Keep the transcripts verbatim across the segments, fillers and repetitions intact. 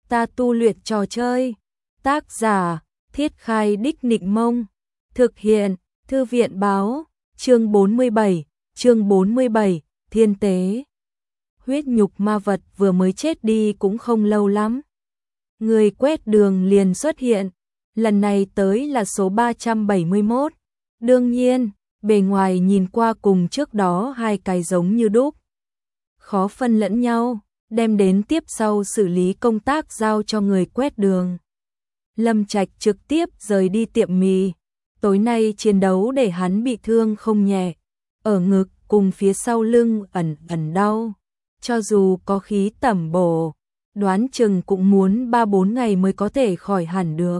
ta tu luyện trò chơi. Tác giả, Thiết Khai Đích Nịnh Mông. Thực hiện, Thư viện Báo. Chương bốn mươi bảy, chương bốn mươi bảy, Thiên Tế. Huyết nhục ma vật vừa mới chết đi cũng không lâu lắm. Người quét đường liền xuất hiện. Lần này tới là số ba trăm bảy mươi mốt. Đương nhiên, bề ngoài nhìn qua cùng trước đó hai cái giống như đúc. Khó phân lẫn nhau, đem đến tiếp sau xử lý công tác giao cho người quét đường. Lâm Trạch trực tiếp rời đi tiệm mì. Tối nay chiến đấu để hắn bị thương không nhẹ. Ở ngực cùng phía sau lưng ẩn ẩn đau. Cho dù có khí tẩm bổ, đoán chừng cũng muốn ba bốn ngày mới có thể khỏi hẳn được.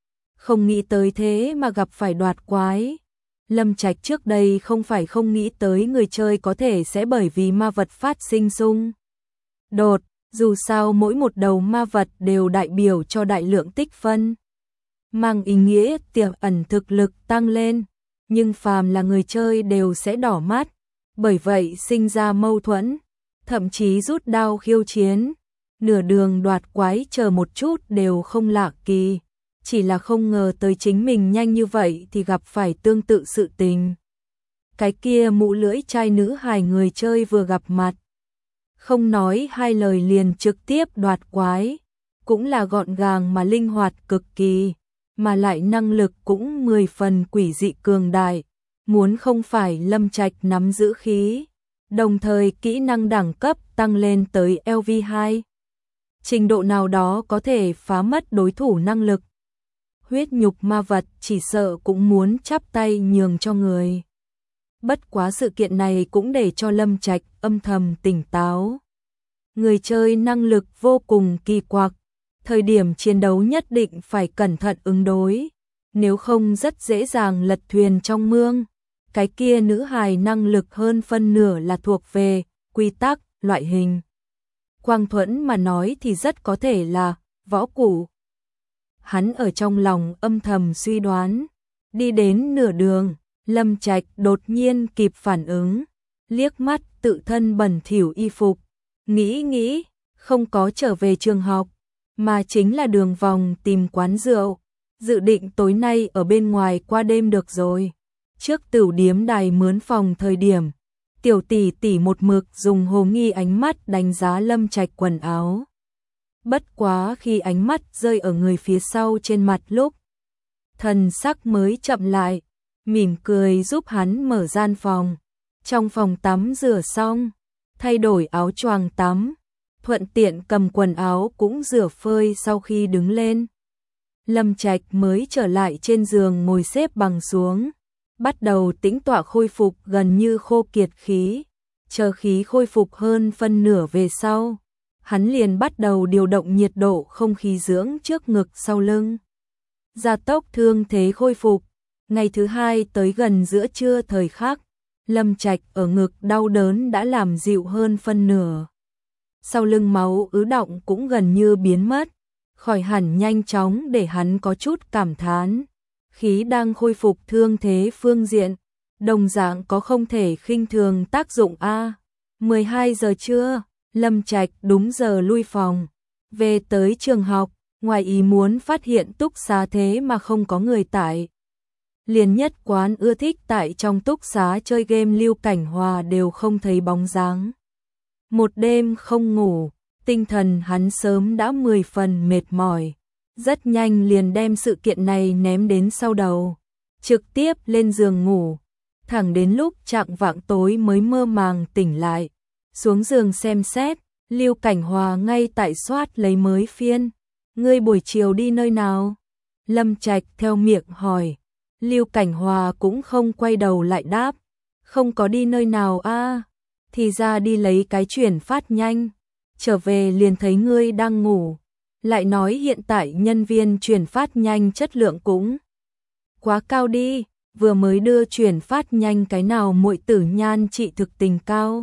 Không nghĩ tới thế mà gặp phải đoạt quái. Lâm Trạch trước đây không phải không nghĩ tới người chơi có thể sẽ bởi vì ma vật phát sinh xung đột, dù sao mỗi một đầu ma vật đều đại biểu cho đại lượng tích phân, mang ý nghĩa tiềm ẩn thực lực tăng lên, nhưng phàm là người chơi đều sẽ đỏ mắt, bởi vậy sinh ra mâu thuẫn, thậm chí rút đao khiêu chiến, nửa đường đoạt quái chờ một chút đều không lạ kỳ. Chỉ là không ngờ tới chính mình nhanh như vậy thì gặp phải tương tự sự tình. Cái kia mũ lưỡi trai nữ hài người chơi vừa gặp mặt. Không nói hai lời liền trực tiếp đoạt quái. Cũng là gọn gàng mà linh hoạt cực kỳ. Mà lại năng lực cũng mười phần quỷ dị cường đại. Muốn không phải Lâm Trạch nắm giữ khí. Đồng thời kỹ năng đẳng cấp tăng lên tới L V hai. Trình độ nào đó có thể phá mất đối thủ năng lực. Huyết nhục ma vật chỉ sợ cũng muốn chắp tay nhường cho người. Bất quá sự kiện này cũng để cho Lâm Trạch âm thầm tỉnh táo. Người chơi năng lực vô cùng kỳ quặc, thời điểm chiến đấu nhất định phải cẩn thận ứng đối, nếu không rất dễ dàng lật thuyền trong mương. Cái kia nữ hài năng lực hơn phân nửa là thuộc về quy tắc, loại hình. Quang Thuẫn mà nói thì rất có thể là võ cụ. Hắn ở trong lòng âm thầm suy đoán, đi đến nửa đường, Lâm Trạch đột nhiên kịp phản ứng, liếc mắt tự thân bẩn thỉu y phục, nghĩ nghĩ, không có trở về trường học, mà chính là đường vòng tìm quán rượu, dự định tối nay ở bên ngoài qua đêm được rồi. Trước tửu điếm đài mướn phòng thời điểm, tiểu tỷ tỷ một mực dùng hồ nghi ánh mắt đánh giá Lâm Trạch quần áo. Bất quá khi ánh mắt rơi ở người phía sau trên mặt lúc, thần sắc mới chậm lại, mỉm cười giúp hắn mở gian phòng. Trong phòng tắm rửa xong, thay đổi áo choàng tắm, thuận tiện cầm quần áo cũng rửa phơi sau khi đứng lên. Lâm Trạch mới trở lại trên giường ngồi xếp bằng xuống, bắt đầu tĩnh tọa khôi phục gần như khô kiệt khí, chờ khí khôi phục hơn phân nửa về sau. Hắn liền bắt đầu điều động nhiệt độ không khí dưỡng trước ngực sau lưng. Gia tốc thương thế khôi phục. Ngày thứ hai tới gần giữa trưa thời khắc, Lâm Trạch ở ngực đau đớn đã làm dịu hơn phân nửa. Sau lưng máu ứ đọng cũng gần như biến mất, khỏi hẳn nhanh chóng để hắn có chút cảm thán. Khí đang khôi phục thương thế phương diện, đồng dạng có không thể khinh thường tác dụng a. mười hai giờ trưa. Lâm Trạch đúng giờ lui phòng, về tới trường học, ngoài ý muốn phát hiện túc xá thế mà không có người tại. Liền nhất quán ưa thích tại trong túc xá chơi game Lưu Cảnh Hòa đều không thấy bóng dáng. Một đêm không ngủ, tinh thần hắn sớm đã mười phần mệt mỏi, rất nhanh liền đem sự kiện này ném đến sau đầu, trực tiếp lên giường ngủ, thẳng đến lúc chạng vạng tối mới mơ màng tỉnh lại. Xuống giường xem xét, Lưu Cảnh Hòa ngay tại soát lấy mới phiên. Ngươi buổi chiều đi nơi nào? Lâm Trạch theo miệng hỏi. Lưu Cảnh Hòa cũng không quay đầu lại đáp. Không có đi nơi nào a, à, thì ra đi lấy cái chuyển phát nhanh. Trở về liền thấy ngươi đang ngủ. Lại nói hiện tại nhân viên chuyển phát nhanh chất lượng cũng quá cao đi. Vừa mới đưa chuyển phát nhanh cái nào muội tử nhan trị thực tình cao.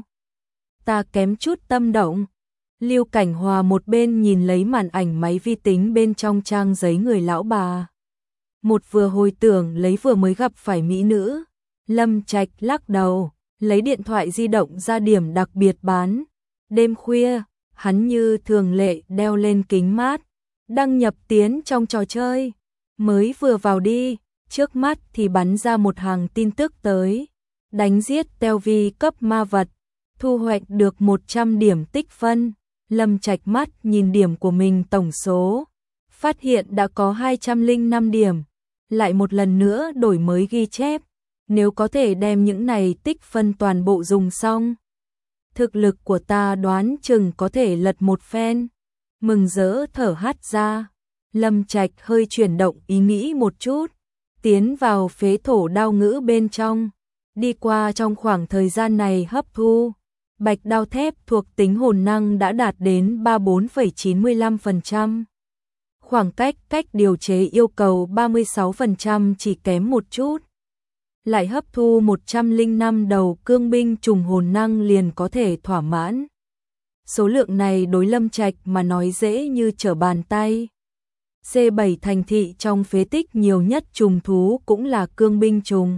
Ta kém chút tâm động. Lưu Cảnh Hòa một bên nhìn lấy màn ảnh máy vi tính bên trong trang giấy người lão bà. Một vừa hồi tưởng lấy vừa mới gặp phải mỹ nữ. Lâm Trạch lắc đầu, lấy điện thoại di động ra điểm đặc biệt bán. Đêm khuya, Hắn như thường lệ đeo lên kính mát, đăng nhập tiến trong trò chơi. Mới vừa vào đi, trước mắt thì bắn ra một hàng tin tức tới. Đánh giết Teo Vi cấp ma vật, thu hoạch được một trăm điểm tích phân. Lâm Trạch mắt nhìn điểm của mình tổng số, phát hiện đã có hai trăm lẻ năm điểm. Lại một lần nữa đổi mới ghi chép, nếu có thể đem những này tích phân toàn bộ dùng xong, thực lực của ta đoán chừng có thể lật một phen. Mừng rỡ thở hắt ra, Lâm Trạch hơi chuyển động ý nghĩ một chút, tiến vào phế thổ đao ngữ bên trong, đi qua trong khoảng thời gian này hấp thu. Bạch đao thép thuộc tính hồn năng đã đạt đến ba mươi bốn phẩy chín mươi lăm phần trăm. Khoảng cách cách điều chế yêu cầu ba mươi sáu phần trăm chỉ kém một chút. Lại hấp thu một trăm lẻ năm đầu cương binh trùng hồn năng liền có thể thỏa mãn. Số lượng này đối Lâm Trạch mà nói dễ như trở bàn tay. C bảy thành thị trong phế tích nhiều nhất trùng thú cũng là cương binh trùng.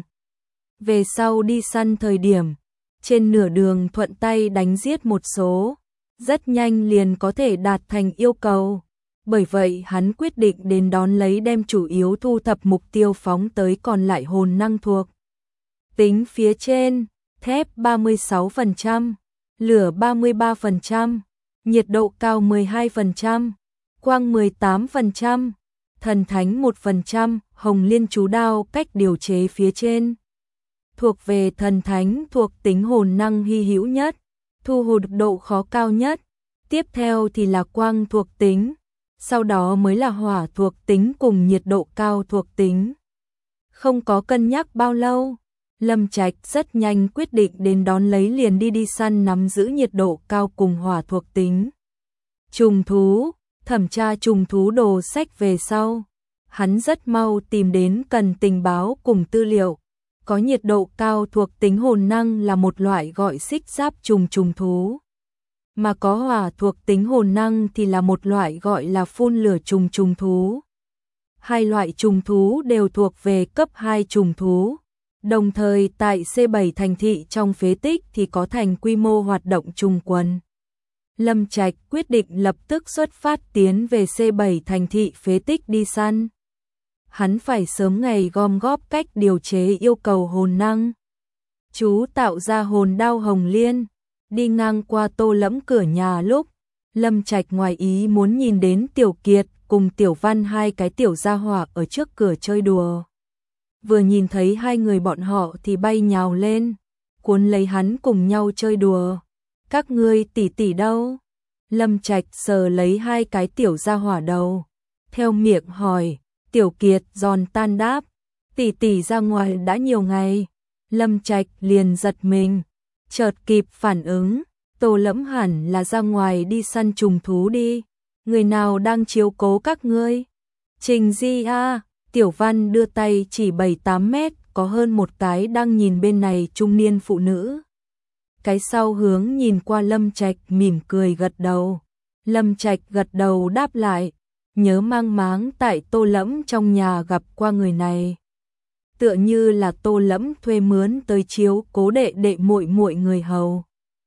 Về sau đi săn thời điểm, trên nửa đường thuận tay đánh giết một số, rất nhanh liền có thể đạt thành yêu cầu. Bởi vậy hắn quyết định đến đón lấy đem chủ yếu thu thập mục tiêu phóng tới còn lại hồn năng thuộc tính phía trên, thép ba mươi sáu phần trăm, lửa ba mươi ba phần trăm, nhiệt độ cao mười hai phần trăm, quang mười tám phần trăm, thần thánh một phần trăm, hồng liên chú đao cách điều chế phía trên. Thuộc về thần thánh thuộc tính hồn năng hy hữu nhất, thu hồi độ khó cao nhất, tiếp theo thì là quang thuộc tính, sau đó mới là hỏa thuộc tính cùng nhiệt độ cao thuộc tính. Không có cân nhắc bao lâu, Lâm Trạch rất nhanh quyết định đến đón lấy liền đi đi săn nắm giữ nhiệt độ cao cùng hỏa thuộc tính. Trùng thú, thẩm tra trùng thú đồ sách về sau, hắn rất mau tìm đến cần tình báo cùng tư liệu. Có nhiệt độ cao thuộc tính hồn năng là một loại gọi xích giáp trùng trùng thú. Mà có hỏa thuộc tính hồn năng thì là một loại gọi là phun lửa trùng trùng thú. Hai loại trùng thú đều thuộc về cấp hai trùng thú. Đồng thời tại C bảy thành thị trong phế tích thì có thành quy mô hoạt động trùng quần. Lâm Trạch quyết định lập tức xuất phát tiến về C bảy thành thị phế tích đi săn. Hắn phải sớm ngày gom góp cách điều chế yêu cầu hồn năng. Chú tạo ra hồn đao hồng liên, đi ngang qua Tô Lẫm cửa nhà lúc, Lâm Trạch ngoài ý muốn nhìn đến Tiểu Kiệt cùng Tiểu Văn hai cái tiểu gia hỏa ở trước cửa chơi đùa. Vừa nhìn thấy hai người bọn họ thì bay nhào lên, cuốn lấy hắn cùng nhau chơi đùa. Các ngươi tỷ tỷ đâu? Lâm Trạch sờ lấy hai cái tiểu gia hỏa đầu, theo miệng hỏi. Tiểu Kiệt giòn tan đáp, tỷ tỷ ra ngoài đã nhiều ngày. Lâm Trạch liền giật mình, chợt kịp phản ứng, Tô Lẫm hẳn là ra ngoài đi săn trùng thú đi. Người nào đang chiếu cố các ngươi? Trình Di a, Tiểu Văn đưa tay chỉ bảy tám mét, có hơn một cái đang nhìn bên này trung niên phụ nữ. Cái sau hướng nhìn qua Lâm Trạch mỉm cười gật đầu. Lâm Trạch gật đầu đáp lại. Nhớ mang máng tại Tô Lẫm trong nhà gặp qua người này. Tựa như là Tô Lẫm thuê mướn tới chiếu cố đệ đệ muội muội người hầu.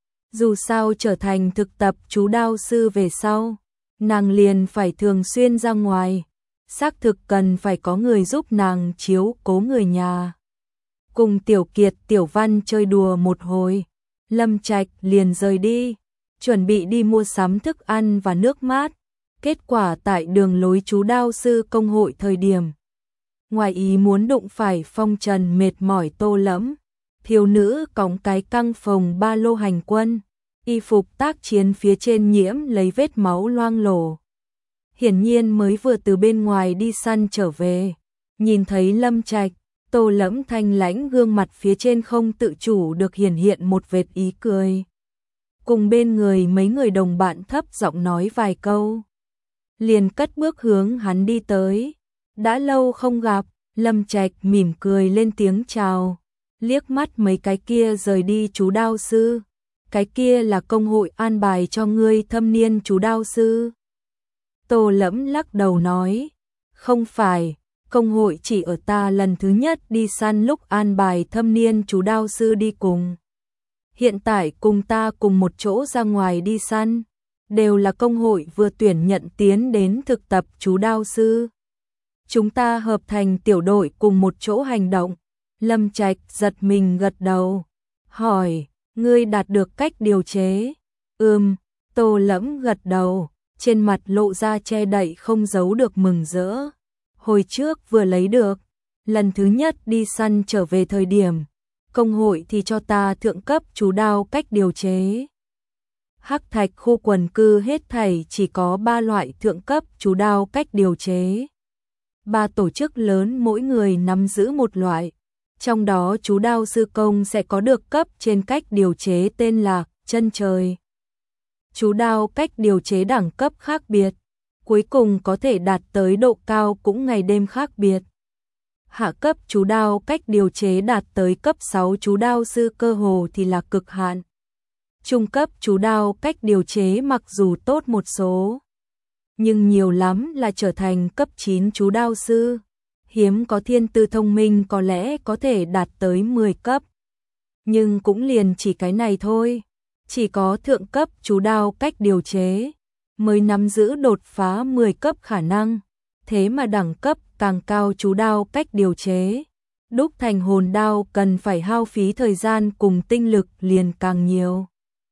Dù sao trở thành thực tập chú đao sư về sau, nàng liền phải thường xuyên ra ngoài, xác thực cần phải có người giúp nàng chiếu cố người nhà. Cùng Tiểu Kiệt Tiểu Văn chơi đùa một hồi, Lâm Trạch liền rời đi, chuẩn bị đi mua sắm thức ăn và nước mát. Kết quả tại đường lối chú đao sư công hội thời điểm, ngoài ý muốn đụng phải phong trần mệt mỏi Tô Lẫm. Thiếu nữ cõng cái căng phồng ba lô hành quân, y phục tác chiến phía trên nhiễm lấy vết máu loang lổ. Hiển nhiên mới vừa từ bên ngoài đi săn trở về, nhìn thấy Lâm Trạch, Tô Lẫm thanh lãnh gương mặt phía trên không tự chủ được hiển hiện một vệt ý cười. Cùng bên người mấy người đồng bạn thấp giọng nói vài câu, liền cất bước hướng hắn đi tới. Đã lâu không gặp, Lâm Trạch mỉm cười lên tiếng chào, liếc mắt mấy cái kia rời đi chú đao sư. Cái kia là công hội an bài cho ngươi thâm niên chú đao sư. Tô Lẫm lắc đầu nói, không phải, công hội chỉ ở ta lần thứ nhất đi săn lúc an bài thâm niên chú đao sư đi cùng. Hiện tại cùng ta cùng một chỗ ra ngoài đi săn, đều là công hội vừa tuyển nhận tiến đến thực tập chú đao sư. Chúng ta hợp thành tiểu đội cùng một chỗ hành động. Lâm Trạch giật mình gật đầu, hỏi, ngươi đạt được cách điều chế? Ừm, Tô Lẫm gật đầu, trên mặt lộ ra che đậy không giấu được mừng rỡ. Hồi trước vừa lấy được, lần thứ nhất đi săn trở về thời điểm, công hội thì cho ta thượng cấp chú đao cách điều chế. Hắc Thạch khu quần cư hết thảy chỉ có ba loại thượng cấp chú đao cách điều chế. Ba tổ chức lớn mỗi người nắm giữ một loại, trong đó chú đao sư công sẽ có được cấp trên cách điều chế tên là chân trời. Chú đao cách điều chế đẳng cấp khác biệt, cuối cùng có thể đạt tới độ cao cũng ngày đêm khác biệt. Hạ cấp chú đao cách điều chế đạt tới cấp sáu chú đao sư cơ hồ thì là cực hạn. Trung cấp chú đao cách điều chế mặc dù tốt một số, nhưng nhiều lắm là trở thành cấp chín chú đao sư. Hiếm có thiên tư thông minh có lẽ có thể đạt tới mười cấp. Nhưng cũng liền chỉ cái này thôi. Chỉ có thượng cấp chú đao cách điều chế mới nắm giữ đột phá mười cấp khả năng. Thế mà đẳng cấp càng cao chú đao cách điều chế, đúc thành hồn đao cần phải hao phí thời gian cùng tinh lực liền càng nhiều.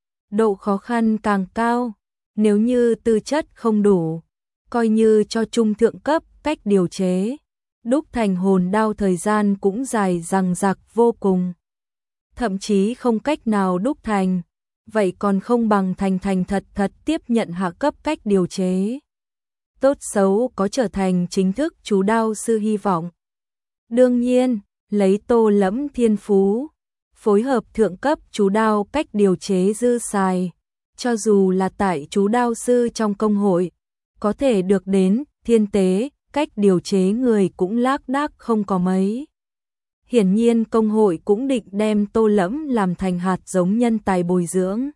Độ khó khăn càng cao, nếu như tư chất không đủ, coi như cho trung thượng cấp cách điều chế, đúc thành hồn đao thời gian cũng dài dằng dặc vô cùng. Thậm chí không cách nào đúc thành, vậy còn không bằng thành thành thật thật tiếp nhận hạ cấp cách điều chế. Tốt xấu có trở thành chính thức chú đao sư hy vọng. Đương nhiên, lấy Tô Lẫm thiên phú, phối hợp thượng cấp chú đao cách điều chế dư xài, cho dù là tại chú đao sư trong công hội, có thể được đến thiên tế, cách điều chế người cũng lác đác không có mấy. Hiển nhiên công hội cũng định đem Tô Lẫm làm thành hạt giống nhân tài bồi dưỡng.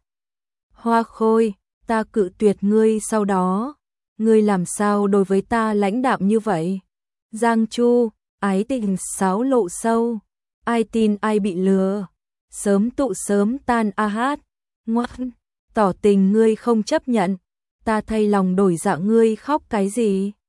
Hoa Khôi, ta cự tuyệt ngươi sau đó, ngươi làm sao đối với ta lãnh đạm như vậy? Giang Chu, ái tình sáo lộ sâu, ai tin ai bị lừa, sớm tụ sớm tan a hát, ngoan, tỏ tình ngươi không chấp nhận, ta thay lòng đổi dạ ngươi khóc cái gì?